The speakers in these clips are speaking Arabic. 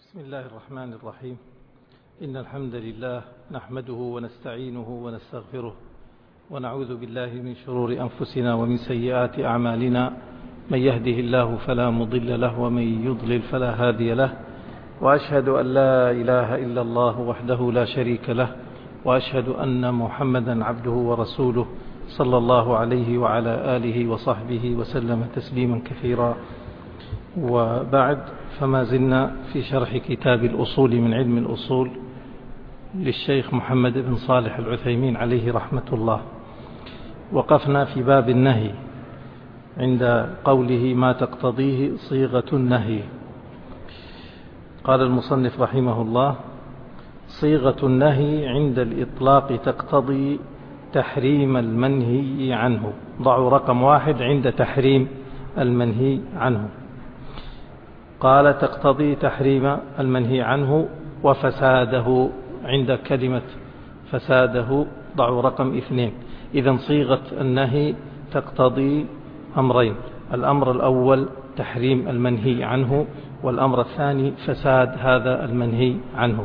بسم الله الرحمن الرحيم. إن الحمد لله نحمده ونستعينه ونستغفره ونعوذ بالله من شرور أنفسنا ومن سيئات أعمالنا، من يهده الله فلا مضل له ومن يضلل فلا هادي له، وأشهد أن لا إله إلا الله وحده لا شريك له، وأشهد أن محمدا عبده ورسوله صلى الله عليه وعلى آله وصحبه وسلم تسليما كثيرا. وبعد، فما زلنا في شرح كتاب الأصول من علم الأصول للشيخ محمد بن صالح العثيمين عليه رحمة الله. وقفنا في باب النهي عند قوله ما تقتضيه صيغة النهي. قال المصنف رحمه الله: صيغة النهي عند الإطلاق تقتضي تحريم المنهي عنه. ضعوا رقم 1 عند تحريم المنهي عنه. قال: تقتضي تحريم المنهي عنه وفساده. عند كلمة فساده ضعوا رقم 2. إذن صيغة النهي تقتضي أمرين: الأمر الأول تحريم المنهي عنه، والأمر الثاني فساد هذا المنهي عنه.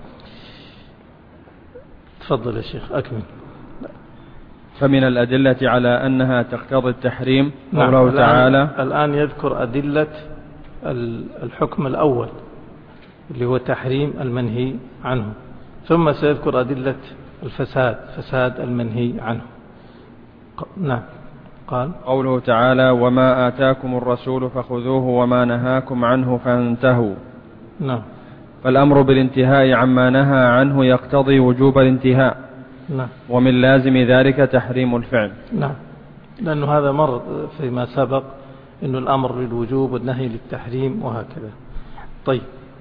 تفضل يا شيخ أكمل. فمن الأدلة على أنها تقتضي التحريم قوله تعالى. الآن يذكر أدلة الحكم الأول اللي هو تحريم المنهي عنه، ثم سيذكر أدلة الفساد، فساد المنهي عنه. نعم. قال: قوله تعالى: وما آتاكم الرسول فخذوه وما نهاكم عنه فانتهوا. نعم. فالأمر بالانتهاء عما نهى عنه يقتضي وجوب الانتهاء. نعم. ومن لازم ذلك تحريم الفعل. نعم، لأنه هذا مر فيما سبق، إنه الأمر للوجوب والنهي للتحريم وهكذا. طيب،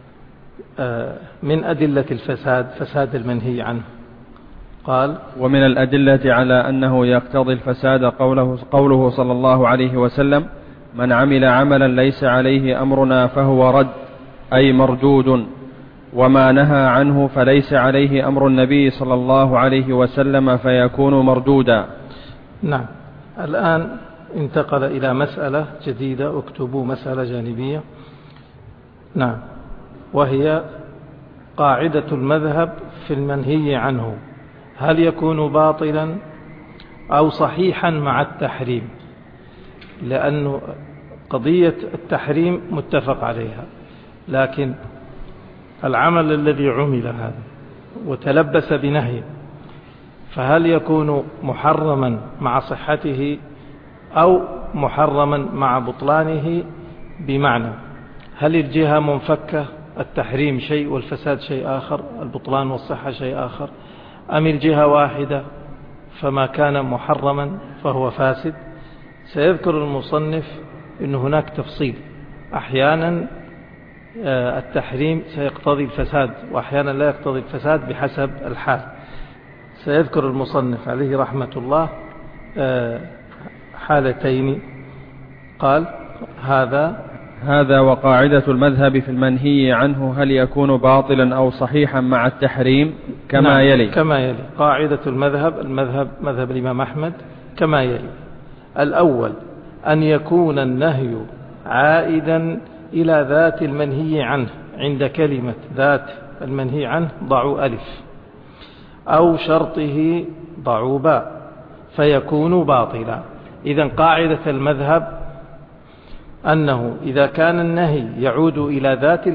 من أدلة الفساد فساد المنهي عنه. قال: ومن الأدلة على أنه يقتضي الفساد قوله صلى الله عليه وسلم: من عمل عملا ليس عليه أمرنا فهو رد، أي مردود. وما نهى عنه فليس عليه أمر النبي صلى الله عليه وسلم فيكون مردودا. نعم. الآن انتقل إلى مسألة جديدة، اكتبوا مسألة جانبية. نعم، وهي قاعدة المذهب في المنهي عنه: هل يكون باطلا أو صحيحا مع التحريم؟ لأن قضية التحريم متفق عليها، لكن العمل الذي عمل هذا وتلبس بنهي، فهل يكون محرما مع صحته أو محرما مع بطلانه؟ بمعنى، هل الجهة منفكة، التحريم شيء والفساد شيء آخر، البطلان والصحة شيء آخر، أم الجهة واحدة فما كان محرما فهو فاسد؟ سيذكر المصنف أن هناك تفصيل، أحيانا التحريم سيقتضي الفساد وأحيانا لا يقتضي الفساد بحسب الحال. سيذكر المصنف عليه رحمة الله حالتين. قال: هذا وقاعدة المذهب في المنهي عنه هل يكون باطلا أو صحيحا مع التحريم كما نعم، يلي. كما يلي. قاعدة المذهب مذهب الإمام أحمد كما يلي: الأول أن يكون النهي عائدا إلى ذات المنهي عنه. عند كلمة ذات المنهي عنه ضعوا ألف، أو شرطه ضعوا باء، فيكون باطلا. إذن قاعدة المذهب أنه إذا كان النهي يعود إلى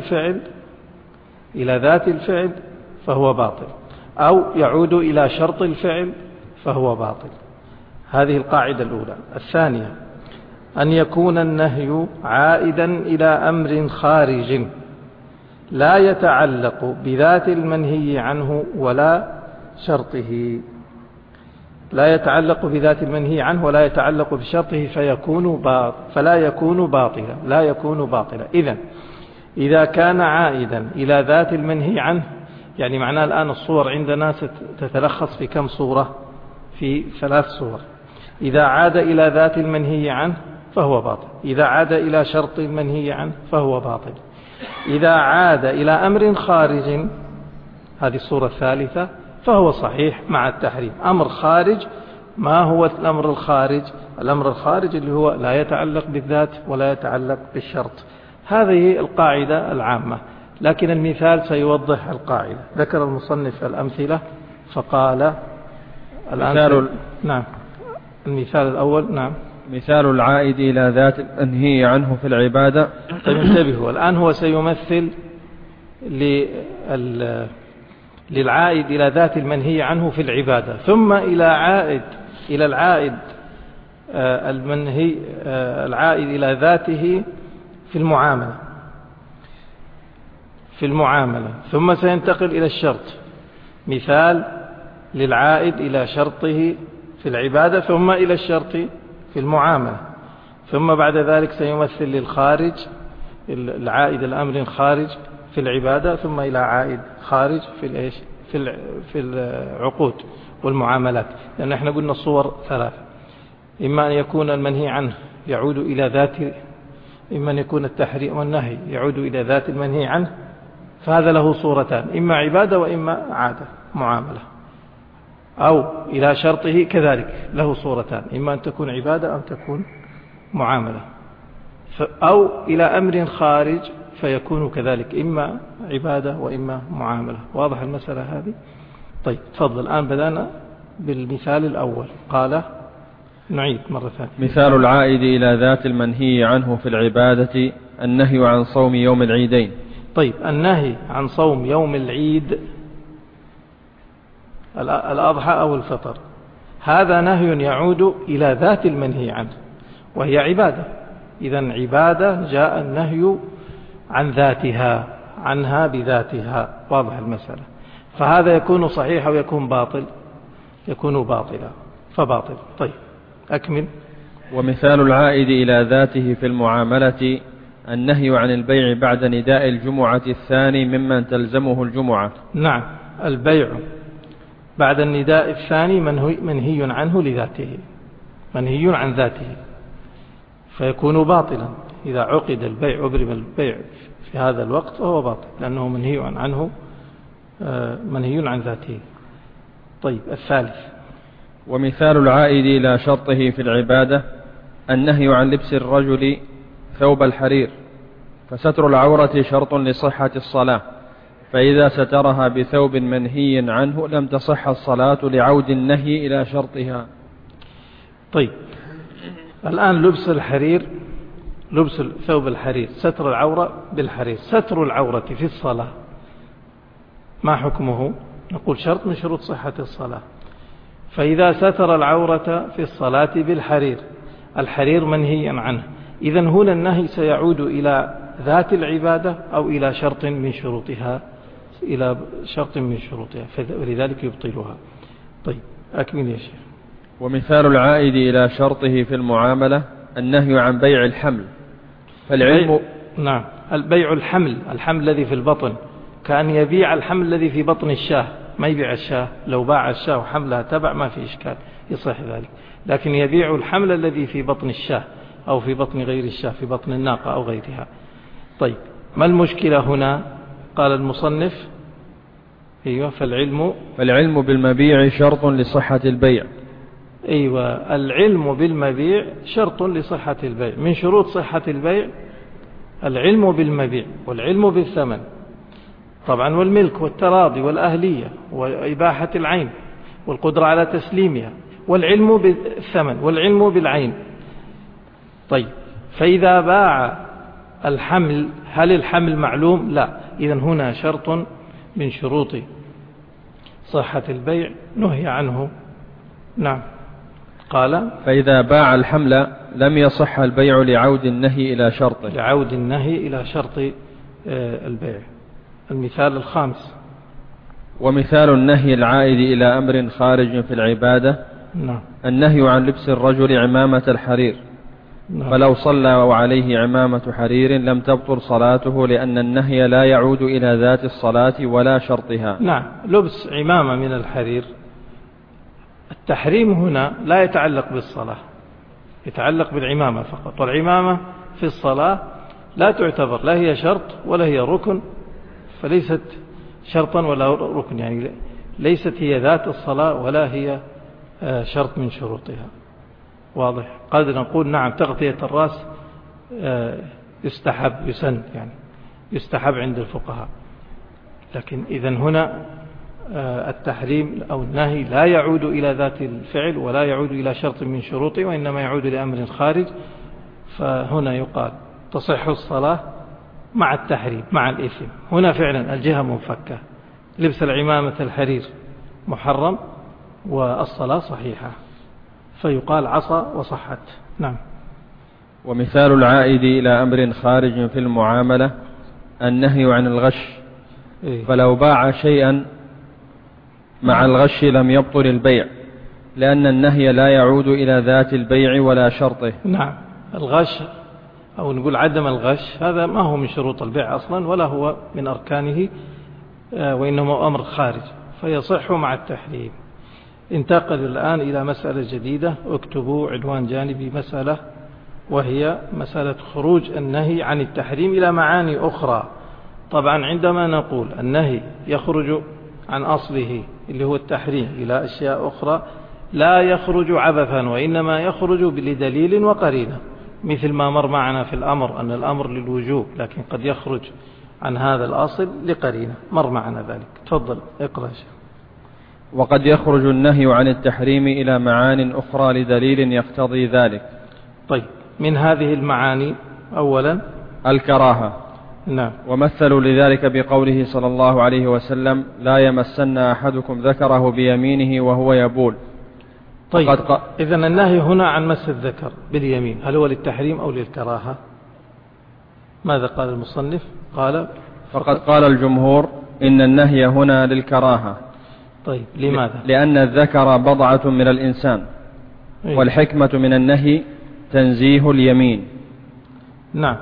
ذات الفعل فهو باطل، أو يعود إلى شرط الفعل فهو باطل. هذه القاعدة الأولى. الثانية أن يكون النهي عائدا إلى أمر خارج لا يتعلق بذات المنهي عنه ولا شرطه، لا يتعلق بذات المنهي عنه ولا يتعلق بشرطه، فلا يكون باطلا. إذن إذا كان عائدا إلى ذات المنهي عنه، يعني معناه الآن الصور عندنا تتلخص في كم صورة؟ في 3 صور. إذا عاد إلى ذات المنهي عنه فهو باطل، إذا عاد إلى شرط المنهي عنه فهو باطل، إذا عاد إلى أمر خارج، هذه الصورة الثالثة، فهو صحيح مع التحريم. أمر خارج، ما هو الأمر الخارج؟ الأمر الخارج اللي هو لا يتعلق بالذات ولا يتعلق بالشرط. هذه القاعدة العامة. لكن المثال سيوضح القاعدة. ذكر المصنف الأمثلة فقال نعم المثال الأول. نعم مثال العائد إلى ذات المنهي عنه في العبادة. طيب انتبهوا، الآن هو سيمثل للعائد إلى ذات المنهي عنه في العبادة، ثم إلى العائد العائد إلى ذاته في المعاملة، ثم سينتقل إلى الشرط. مثال للعائد إلى شرطه في العبادة ثم إلى الشرط في المعاملة، ثم بعد ذلك سيمثل للخارج العائد الأمر خارج في العبادة، ثم إلى عائد خارج في العقود والمعاملات. لأن احنا قلنا الصور ثلاثة: إما أن يكون المنهي عنه يعود إلى ذات، إما أن يكون التحريم والنهي يعود إلى ذات المنهي عنه، فهذا له صورتان: إما عبادة وإما عادة معاملة، أو إلى شرطه كذلك له صورتان: إما أن تكون عبادة أو تكون معاملة، أو إلى أمر خارج فيكون كذلك إما عبادة وإما معاملة. واضح المسألة هذه؟ طيب تفضل. الآن بدأنا بالمثال الأول. قال نعيد مرة ثانية. مثال العائد إلى ذات المنهي عنه في العبادة النهي عن صوم يوم العيدين. طيب النهي عن صوم يوم العيد الأضحى أو الفطر، هذا نهي يعود إلى ذات المنهي عنه وهي عبادة. إذن عبادة جاء النهي عن ذاتها، عنها بذاتها. واضح المسألة؟ فهذا يكون صحيح أو يكون باطل؟ يكون باطلا، فباطل. طيب أكمل. ومثال العائد إلى ذاته في المعاملة النهي عن البيع بعد نداء الجمعة الثاني ممن تلزمه الجمعة. نعم، البيع بعد النداء الثاني منهي عنه لذاته، منهي عن ذاته، فيكون باطلا. إذا عقد البيع أبرم البيع في هذا الوقت فهو باطل، لأنه منهي عن ذاته. طيب الثالث. ومثال العائد إلى شرطه في العبادة النهي عن لبس الرجل ثوب الحرير، فستر العورة شرط لصحة الصلاة، فإذا سترها بثوب منهي عنه لم تصح الصلاة لعود النهي إلى شرطها. طيب الآن لبس الحرير، لبس ثوب الحرير، ستر العورة بالحرير، ستر العورة في الصلاة ما حكمه؟ نقول شرط من شروط صحة الصلاة. فإذا ستر العورة في الصلاة بالحرير، الحرير منهي عنه، إذن هنا النهي سيعود إلى ذات العبادة أو إلى شرط من شروطها، ولذلك يبطلها. طيب أكمل يا شيخ. ومثال العائد إلى شرطه في المعاملة النهي عن بيع الحمل، فالعلم نعم، البيع الحمل الذي في البطن، كأن يبيع الحمل الذي في بطن الشاه، ما يبيع الشاه. لو باع الشاه وحملها تبع ما في إشكال، يصح ذلك، لكن يبيع الحمل الذي في بطن الشاه أو في بطن غير الشاه، في بطن الناقة أو غيرها. طيب ما المشكلة هنا؟ قال المصنف أيوة فالعلم بالمبيع شرط لصحة البيع. أيوة، العلم بالمبيع شرط لصحة البيع. من شروط صحة البيع العلم بالمبيع والعلم بالثمن طبعا، والملك والتراضي والأهلية وإباحة العين والقدرة على تسليمها، والعلم بالثمن والعلم بالعين. طيب فإذا باع الحمل، هل الحمل معلوم؟ لا. إذن هنا شرط من شروط صحة البيع نهي عنه. نعم. قال فإذا باع الحمل لم يصح البيع لعود النهي إلى شرطه، لعود النهي إلى شرط البيع. المثال الخامس. ومثال النهي العائد إلى أمر خارج في العبادة نعم. النهي عن لبس الرجل عمامة الحرير، نعم. فلو صلى وعليه عمامة حرير لم تبطل صلاته، لأن النهي لا يعود إلى ذات الصلاة ولا شرطها. نعم، لبس عمامة من الحرير، التحريم هنا لا يتعلق بالصلاة، يتعلق بالعمامة فقط، والعمامة في الصلاة لا تعتبر، لا هي شرط ولا هي ركن، فليست شرطا ولا ركن، يعني ليست هي ذات الصلاة ولا هي شرط من شروطها. واضح؟ قد نقول نعم تغطية الرأس يستحب، يسن، يعني يستحب عند الفقهاء، لكن إذن هنا التحريم أو النهي لا يعود إلى ذات الفعل ولا يعود إلى شرط من شروطه، وإنما يعود لأمر خارج. فهنا يقال تصح الصلاة مع التحريم مع الإثم. هنا فعلا الجهة منفكة، لبس العمامة الحرير محرم والصلاة صحيحة، فيقال عصى وصحت. نعم. ومثال العائد إلى أمر خارج في المعاملة النهي عن الغش، فلو باع شيئا مع الغش لم يبطل البيع، لأن النهي لا يعود إلى ذات البيع ولا شرطه. نعم. الغش أو نقول عدم الغش هذا ما هو من شروط البيع أصلا ولا هو من أركانه، وإنما أمر خارج فيصح مع التحريم. انتقل الآن إلى مسألة جديدة، اكتبوا عنوان جانبي مسألة، وهي مسألة خروج النهي عن التحريم إلى معاني أخرى. طبعا عندما نقول النهي يخرج عن أصله اللي هو التحريم إلى أشياء أخرى لا يخرج عبثا، وإنما يخرج لدليل وقرينة، مثل ما مر معنا في الأمر أن الأمر للوجوب، لكن قد يخرج عن هذا الأصل لقرينة، مر معنا ذلك. تفضل اقرأ. وقد يخرج النهي عن التحريم إلى معان أخرى لدليل يقتضي ذلك. طيب، من هذه المعاني أولا الكراهة. نعم. ومثلوا لذلك بقوله صلى الله عليه وسلم لا يمسن أحدكم ذكره بيمينه وهو يبول. طيب، إذن النهي هنا عن مس الذكر باليمين هل هو للتحريم أو للكراهة؟ ماذا قال المصنف؟ قال فقد قال الجمهور إن النهي هنا للكراهة. طيب، لماذا؟ لأن الذكر بضعة من الإنسان، والحكمة من النهي تنزيه اليمين. نعم.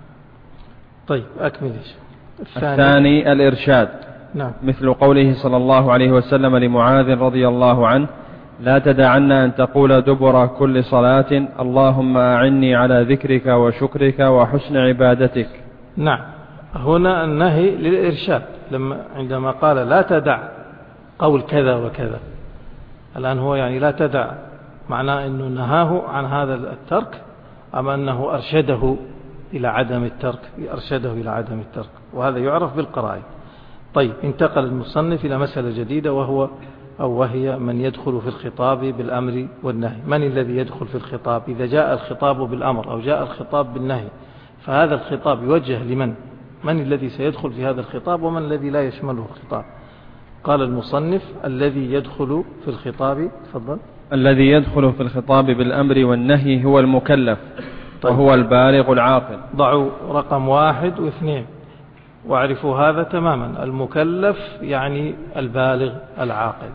طيب، أكمل. الثاني الإرشاد. نعم. مثل قوله صلى الله عليه وسلم لمعاذ رضي الله عنه لا تدعن أن تقول دبر كل صلاة اللهم أعني على ذكرك وشكرك وحسن عبادتك. نعم. هنا النهي للإرشاد، عندما قال لا تدع قول كذا وكذا، الآن هو يعني لا تدع معناه أنه نهاه عن هذا الترك، أم أنه أرشده إلى عدم الترك، أرشده إلى عدم الترك، وهذا يعرف بالقرائن. طيب، انتقل المصنف إلى مسألة جديدة، وهي من يدخل في الخطاب بالأمر والنهي. من الذي يدخل في الخطاب؟ إذا جاء الخطاب بالأمر أو جاء الخطاب بالنهي، فهذا الخطاب يوجه لمن؟ من الذي سيدخل في هذا الخطاب ومن الذي لا يشمله الخطاب؟ قال المصنف الذي يدخل في الخطاب. تفضل. الذي يدخل في الخطاب بالأمر والنهي هو المكلف. طيب. وهو البالغ العاقل. ضعوا رقم 1 و2 واعرفوا هذا تماما. المكلف يعني البالغ العاقل.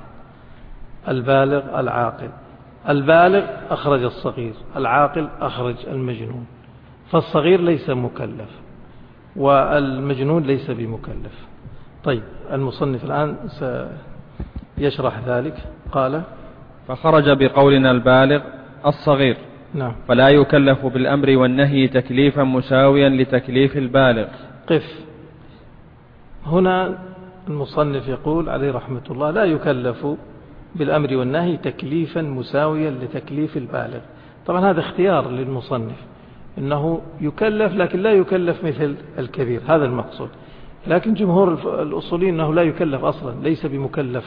البالغ العاقل. البالغ أخرج الصغير، العاقل أخرج المجنون، فالصغير ليس مكلف والمجنون ليس بمكلف. طيب، المصنف الآن سيشرح ذلك. قال فخرج بقولنا البالغ الصغير. نعم. فلا يكلف بالأمر والنهي تكليفا مساويا لتكليف البالغ. قف. هنا المصنف يقول عليه رحمة الله لا يكلف بالأمر والنهي تكليفا مساويا لتكليف البالغ. طبعا هذا اختيار للمصنف، إنه يكلف لكن لا يكلف مثل الكبير، هذا المقصود. لكن جمهور الأصوليين أنه لا يكلف أصلا، ليس بمكلف.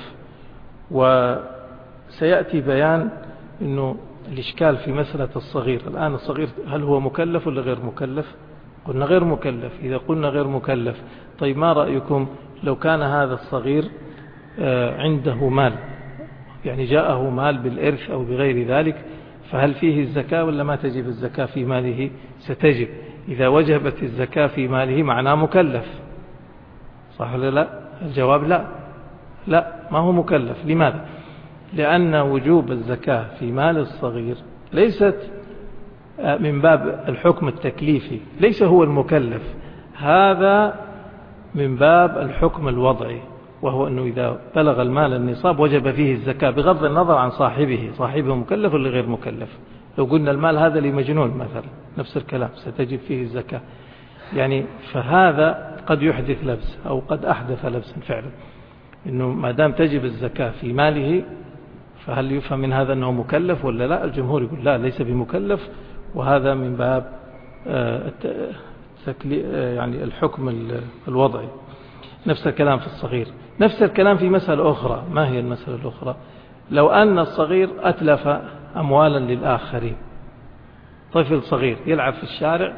وسيأتي بيان أنه الإشكال في مسألة الصغير. الآن الصغير هل هو مكلف ولا غير مكلف؟ قلنا غير مكلف. إذا قلنا غير مكلف، طيب ما رأيكم لو كان هذا الصغير عنده مال، يعني جاءه مال بالإرث أو بغير ذلك، فهل فيه الزكاة ولا ما تجب الزكاة في ماله؟ ستجب. إذا وجبت الزكاة في ماله معناه مكلف، صح ولا لا؟ الجواب لا، ما هو مكلف. لماذا؟ لأن وجوب الزكاة في مال الصغير ليست من باب الحكم التكليفي، ليس هو المكلف، هذا من باب الحكم الوضعي، وهو أنه إذا بلغ المال النصاب وجب فيه الزكاة بغض النظر عن صاحبه مكلف ولا غير مكلف. لو قلنا المال هذا لمجنون مثلا، نفس الكلام، ستجب فيه الزكاة. يعني فهذا قد يحدث لبس أو قد أحدث لبسا فعلا، إنه ما دام تجب الزكاة في ماله فهل يفهم من هذا أنه مكلف ولا لا؟ الجمهور يقول لا، ليس بمكلف، وهذا من باب يعني الحكم الوضعي. نفس الكلام في الصغير. نفس الكلام في مسألة أخرى. ما هي المسألة الأخرى؟ لو أن الصغير أتلف أموالا للآخرين، طفل صغير يلعب في الشارع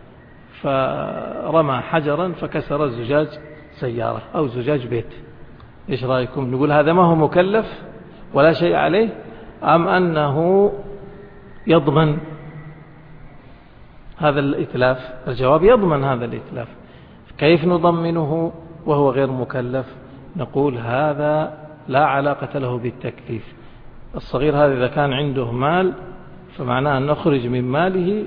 فرمى حجرا فكسر زجاج سيارة أو زجاج بيت، إيش رأيكم؟ نقول هذا ما هو مكلف ولا شيء عليه، أم أنه يضمن هذا الإتلاف؟ الجواب يضمن هذا الإتلاف. كيف نضمنه وهو غير مكلف؟ نقول هذا لا علاقة له بالتكليف. الصغير هذا إذا كان عنده مال فمعناه أن نخرج من ماله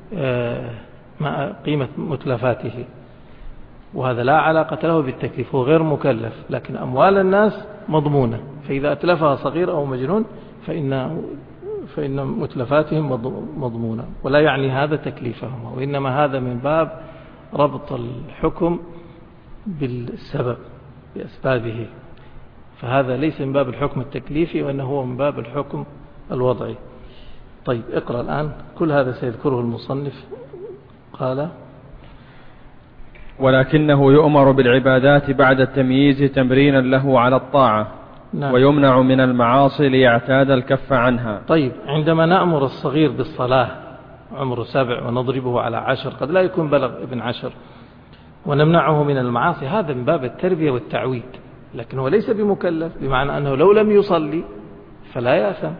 قيمة متلفاته، وهذا لا علاقة له بالتكليف، هو غير مكلف، لكن أموال الناس مضمونة، فإذا أتلفها صغير أو مجنون فإن متلفاتهم مضمونة، ولا يعني هذا تكليفهم، وإنما هذا من باب ربط الحكم بالسبب بأسبابه، فهذا ليس من باب الحكم التكليفي وإنه هو من باب الحكم الوضعي. طيب اقرأ الآن، كل هذا سيذكره المصنف. قال ولكنه يؤمر بالعبادات بعد التمييز تمرينا له على الطاعة. نعم. ويمنع من المعاصي ليعتاد الكف عنها. طيب عندما نأمر الصغير بالصلاة عمره 7 ونضربه على 10، قد لا يكون بلغ ابن 10، ونمنعه من المعاصي، هذا من باب التربية والتعويد، لكن هو ليس بمكلف، بمعنى أنه لو لم يصلي فلا يأثم،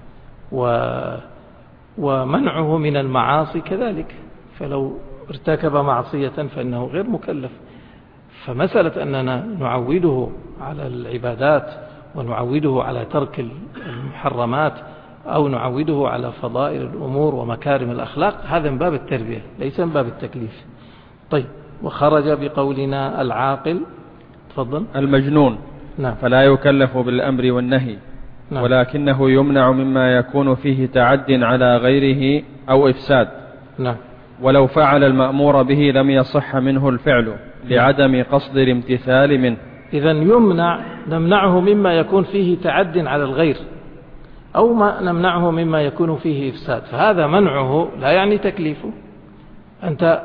ومنعه من المعاصي كذلك، فلو ارتكب معصية فإنه غير مكلف. فمسألة أننا نعوده على العبادات ونعوده على ترك المحرمات أو نعوده على فضائل الأمور ومكارم الأخلاق، هذا من باب التربية ليس من باب التكليف. طيب وخرج بقولنا العاقل، تفضل. المجنون. نعم. فلا يكلف بالأمر والنهي. نعم. ولكنه يمنع مما يكون فيه تعد على غيره أو إفساد. نعم. ولو فعل المأمور به لم يصح منه الفعل لعدم قصد الامتثال منه. إذن نمنعه مما يكون فيه تعد على الغير، أو ما نمنعه مما يكون فيه إفساد، فهذا منعه لا يعني تكليفه. أنت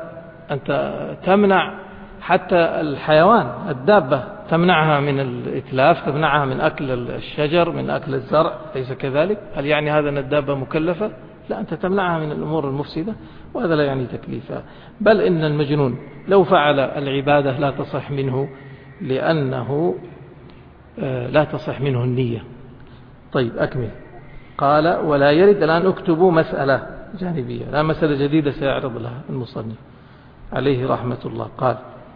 تمنع حتى الحيوان، الدابة تمنعها من الإتلاف، تمنعها من أكل الشجر، من أكل الزرع، ليس كذلك؟ هل يعني هذا أن الدابة مكلفة؟ لا، أنت تمنعها من الأمور المفسدة، وهذا لا يعني تكليفها. بل إن المجنون لو فعل العبادة لا تصح منه، لأنه لا تصح منه النية. طيب أكمل. قال ولا يرد، الآن اكتبوا مسألة جانبية، لا مسألة جديدة سيعرض لها المصنف عليه رحمة الله. قال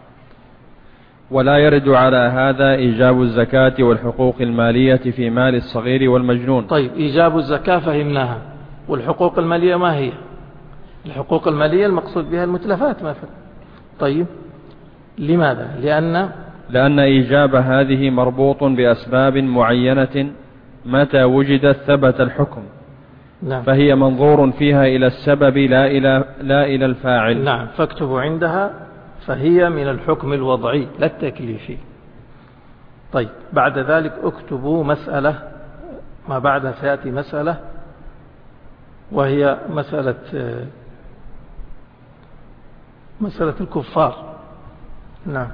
ولا يرد على هذا إيجاب الزكاة والحقوق المالية في مال الصغير والمجنون. طيب إيجاب الزكاة فهمناها، والحقوق المالية ما هي؟ الحقوق المالية المقصود بها المتلفات مثلا. طيب لماذا؟ لأن إيجاب هذه مربوط بأسباب معينة، متى وجدت ثبت الحكم. نعم. فهي منظور فيها إلى السبب لا إلى الفاعل. نعم. فاكتبوا عندها فهي من الحكم الوضعي لا التكليفي. طيب بعد ذلك اكتبوا مسألة، ما بعدها سيأتي مسألة، وهي مسألة الكفار. نعم.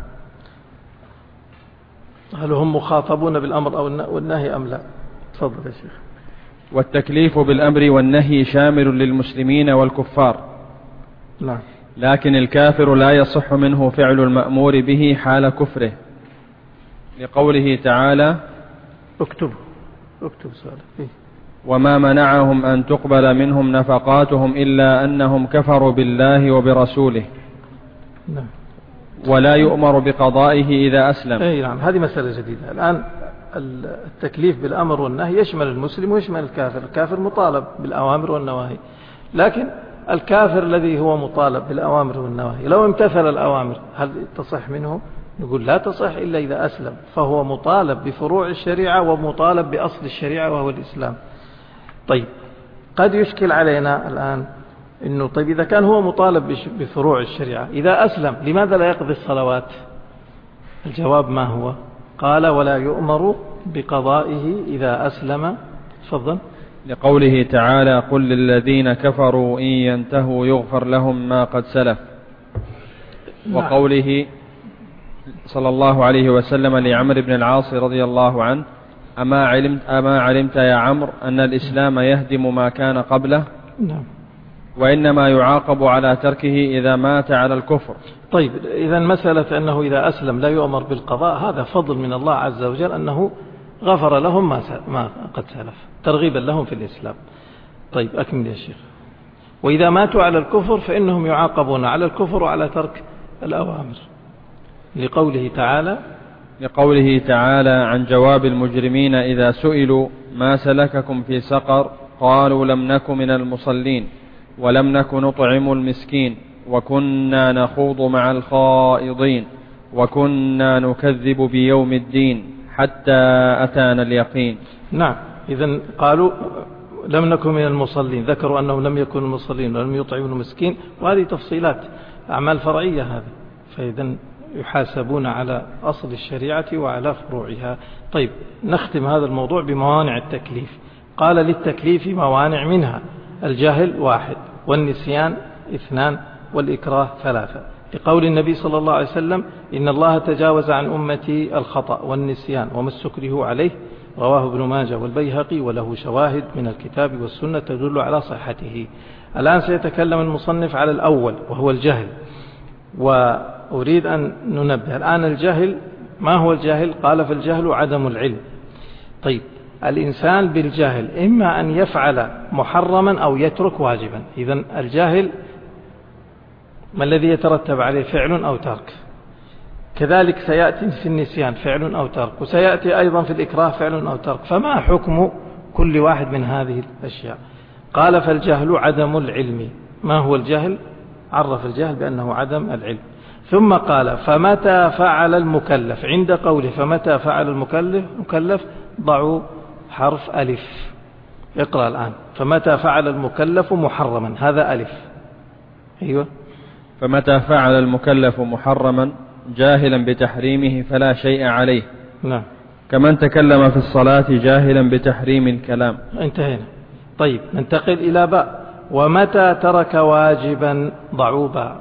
هل هم مخاطبون بالأمر أو النهي أم لا؟ تفضل يا شيخ. والتكليف بالأمر والنهي شامل للمسلمين والكفار. نعم. لكن الكافر لا يصح منه فعل المأمور به حال كفره، لقوله تعالى اكتب سؤال. وما منعهم أن تقبل منهم نفقاتهم إلا أنهم كفروا بالله وبرسوله. نعم. ولا يؤمر بقضائه إذا أسلم. أي نعم، هذه مسألة جديدة. الآن التكليف بالأمر والنهي يشمل المسلم ويشمل الكافر. الكافر مطالب بالأوامر والنواهي، لكن الكافر الذي هو مطالب بالأوامر والنواهي لو امتثل الأوامر هل تصح منه؟ نقول لا تصح إلا إذا أسلم، فهو مطالب بفروع الشريعة ومطالب بأصل الشريعة وهو الإسلام. طيب قد يشكل علينا الآن إنه طيب إذا كان هو مطالب بفروع الشريعة، إذا أسلم لماذا لا يقضي الصلوات؟ الجواب ما هو؟ قال ولا يؤمر بقضائه إذا أسلم. تفضل. لقوله تعالى قل للذين كفروا إن ينتهوا يغفر لهم ما قد سلف. وقوله صلى الله عليه وسلم لعمرو بن العاص رضي الله عنه: أما علمت يا عمرو أن الإسلام يهدم ما كان قبله؟ نعم. وإنما يعاقب على تركه إذا مات على الكفر. طيب، إذا مسألة أنه إذا أسلم لا يؤمر بالقضاء، هذا فضل من الله عز وجل أنه غفر لهم ما قد سلف ترغيبا لهم في الإسلام. طيب، أكمل يا شيخ. وإذا ماتوا على الكفر فإنهم يعاقبون على الكفر وعلى ترك الأوامر، لقوله تعالى عن جواب المجرمين إذا سئلوا ما سلككم في سقر قالوا لم نك من المصلين ولم نك نطعم المسكين وكنا نخوض مع الخائضين وكنا نكذب بيوم الدين حتى أتانا اليقين. نعم، إذن قالوا لم نكن من المصلين، ذكروا أنهم لم يكونوا المصلين ولم يطعموا المسكين، وهذه تفصيلات أعمال فرعية هذه، فإذن يحاسبون على أصل الشريعة وعلى فروعها. طيب، نختم هذا الموضوع بموانع التكليف. قال للتكليف موانع، منها الجهل 1، والنسيان 2، والإكراه 3، لقول النبي صلى الله عليه وسلم إن الله تجاوز عن أمتي الخطأ والنسيان وما استكرهوا عليه، رواه ابن ماجه والبيهقي، وله شواهد من الكتاب والسنة تدل على صحته. الآن سيتكلم المصنف على الأول وهو الجهل، وأريد أن ننبه الآن الجهل. ما هو الجهل؟ قال فالجهل عدم العلم. طيب، الإنسان بالجهل إما أن يفعل محرما أو يترك واجبا. إذن الجاهل ما الذي يترتب عليه؟ فعل أو ترك. كذلك سيأتي في النسيان فعل أو ترك، وسيأتي أيضا في الإكراه فعل أو ترك. فما حكم كل واحد من هذه الأشياء؟ قال فالجهل عدم العلم. ما هو الجهل؟ عرف الجهل بأنه عدم العلم. ثم قال فمتى فعل المكلف، عند قوله فمتى فعل المكلف ضعوا حرف ألف. اقرأ الآن: فمتى فعل المكلف محرما، هذا ألف. أيوة. فمتى فعل المكلف محرما جاهلا بتحريمه فلا شيء عليه. نعم. كمن تكلم في الصلاة جاهلا بتحريم الكلام. انتهينا. طيب، ننتقل إلى باء: ومتى ترك واجبا ضعوا باء.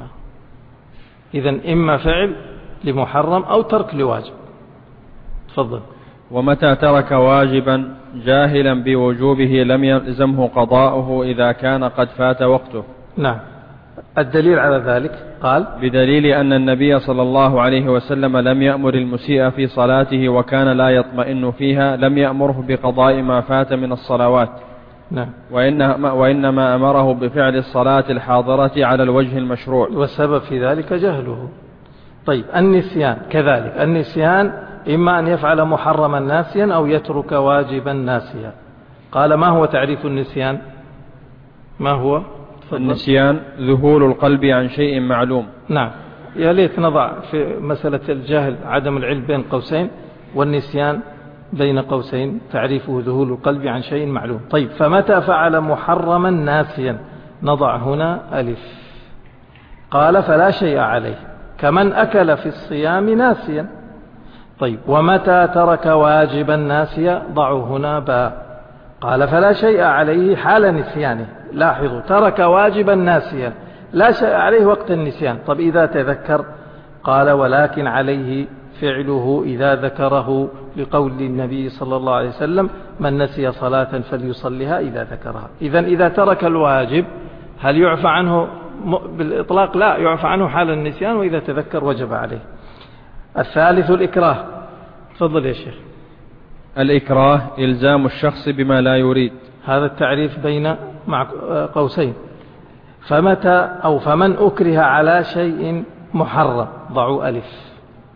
إذن إما فعل لمحرم أو ترك لواجب. تفضل. ومتى ترك واجبا جاهلا بوجوبه لم يلزمه قضاؤه إذا كان قد فات وقته. نعم. الدليل على ذلك قال بدليل أن النبي صلى الله عليه وسلم لم يأمر المسيء في صلاته وكان لا يطمئن فيها، لم يأمره بقضاء ما فات من الصلوات. نعم. وإنما أمره بفعل الصلاة الحاضرة على الوجه المشروع، والسبب في ذلك جهله. طيب، النسيان كذلك. النسيان إما أن يفعل محرما ناسيا أو يترك واجبا ناسيا. قال ما هو تعريف النسيان؟ ما هو؟ النسيان ذهول القلب عن شيء معلوم. نعم. يا ليت نضع في مسألة الجهل عدم العلم بين قوسين، والنسيان بين قوسين تعريفه ذهول القلب عن شيء معلوم. طيب، فمتى فعل محرما ناسيا نضع هنا ألف. قال فلا شيء عليه كمن أكل في الصيام ناسيا. طيب، ومتى ترك واجبا ناسيا ضعوا هنا باء. قال فلا شيء عليه حال نسيانه. لاحظوا، ترك واجبا ناسيا، لا شيء عليه وقت النسيان. طب إذا تذكر؟ قال ولكن عليه فعله إذا ذكره، لقول النبي صلى الله عليه وسلم من نسي صلاة فليصلها إذا ذكرها. إذن إذا ترك الواجب هل يعفى عنه بالإطلاق؟ لا، يعفى عنه حال النسيان، وإذا تذكر وجب عليه. الثالث الإكراه. تفضل يا شيخ. الإكراه إلزام الشخص بما لا يريد. هذا التعريف بين مع قوسين: فمتى أو فمن أكره على شيء محرم ضعوا ألف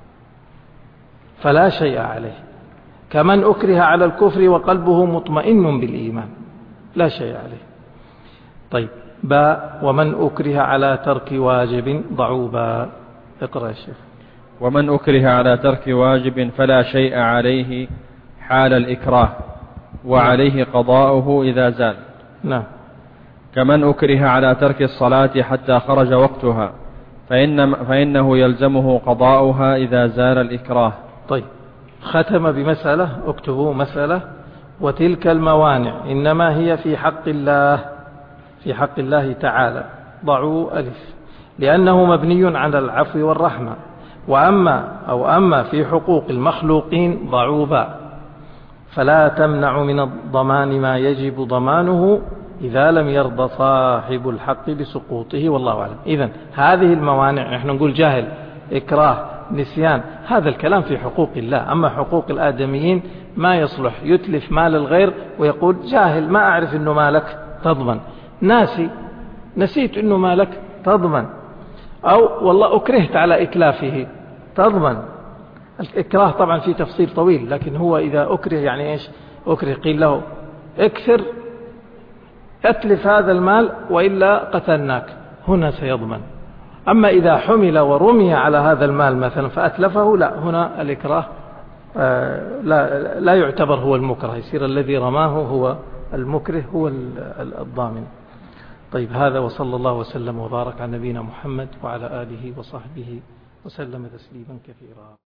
فلا شيء عليه، كمن أكره على الكفر وقلبه مطمئن بالإيمان لا شيء عليه. طيب، باء: ومن أكره على ترك واجب ضعوا باء. اقرأ يا شيخ. ومن أكره على ترك واجب فلا شيء عليه حال الإكراه، وعليه قضاؤه إذا زال. نعم. كمن أكره على ترك الصلاة حتى خرج وقتها فإنه يلزمه قضاؤها إذا زال الإكراه. طيب، ختم بمسألة، اكتبوا مسألة: وتلك الموانع إنما هي في حق الله تعالى. ضعوا ألف، لأنه مبني على العفو والرحمة، أما في حقوق المخلوقين ضعوا باء، فلا تمنع من الضمان ما يجب ضمانه إذا لم يرضى صاحب الحق بسقوطه، والله أعلم. إذن هذه الموانع، نحن نقول جاهل، إكراه، نسيان، هذا الكلام في حقوق الله. أما حقوق الآدميين ما يصلح يتلف مال الغير ويقول جاهل ما أعرف أنه مالك تضمن، نسيت أنه مالك تضمن، أو والله أكرهت على إتلافه تضمن. الإكراه طبعا في تفصيل طويل، لكن هو إذا أكره يعني إيش أكره؟ قيل له اكثر أتلف هذا المال وإلا قتلناك، هنا سيضمن. أما إذا حمل ورمي على هذا المال مثلا فأتلفه، لا، هنا الإكراه لا يعتبر هو المكره، يصير الذي رماه هو المكره، هو الضامن. طيب، هذا وصلى الله وسلم وبارك على نبينا محمد وعلى آله وصحبه وسلم تسليما كثيرا.